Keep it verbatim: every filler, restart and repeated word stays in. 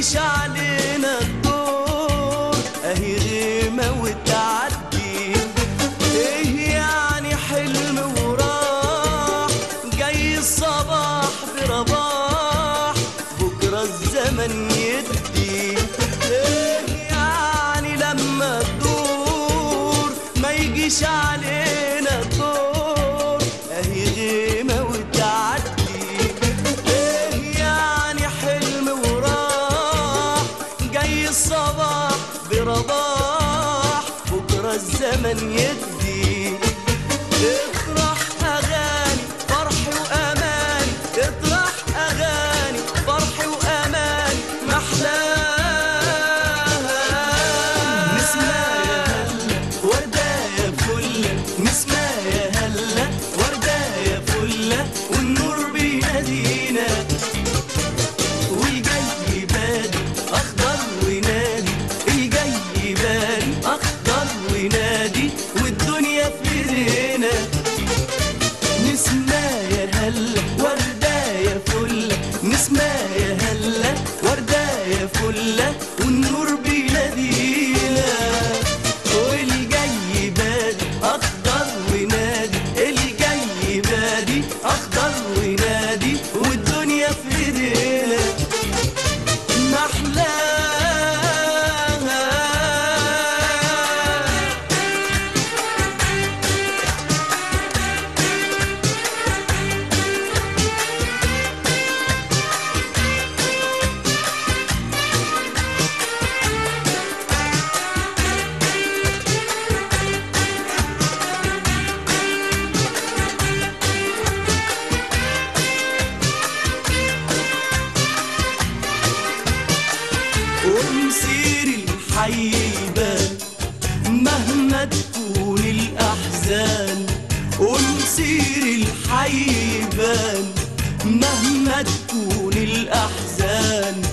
يجيش علينا الدور، اهي غيمة وتعدي. ايه يعني حلم وراح، جاي الصباح برباح، بكرة الزمن يدي. ايه يعني لما تدور ما يجيش علينا الدور، اهي غيمة وتعدي. ايه يعني حلم وراح، جاي الصباح برباح، بكرة الزمن يدي. اطرح اغاني فرح واماني، اطرح اغاني فرح واماني محلاها. نسمة يا هلا وردة يا فلة، نسمة يا هلا وردة يا فلة، والنور بينادينا والجاي بادي اخضر ونادي، الجاي بادي اخضر ونادي، والدنيا في ايدينا. نسمة يا هلا وردة يا فلة، نسمة يا هلا وردة يا فلة، والنور بينادينا والجاي بادي اخضر ونادي، الجاي بادي اخضر ونادي، والدنيا في ايدينا محلاها. ومسير الحي يبان مهما تكون الأحزان، ومسير الحي يبان مهما تكون الأحزان،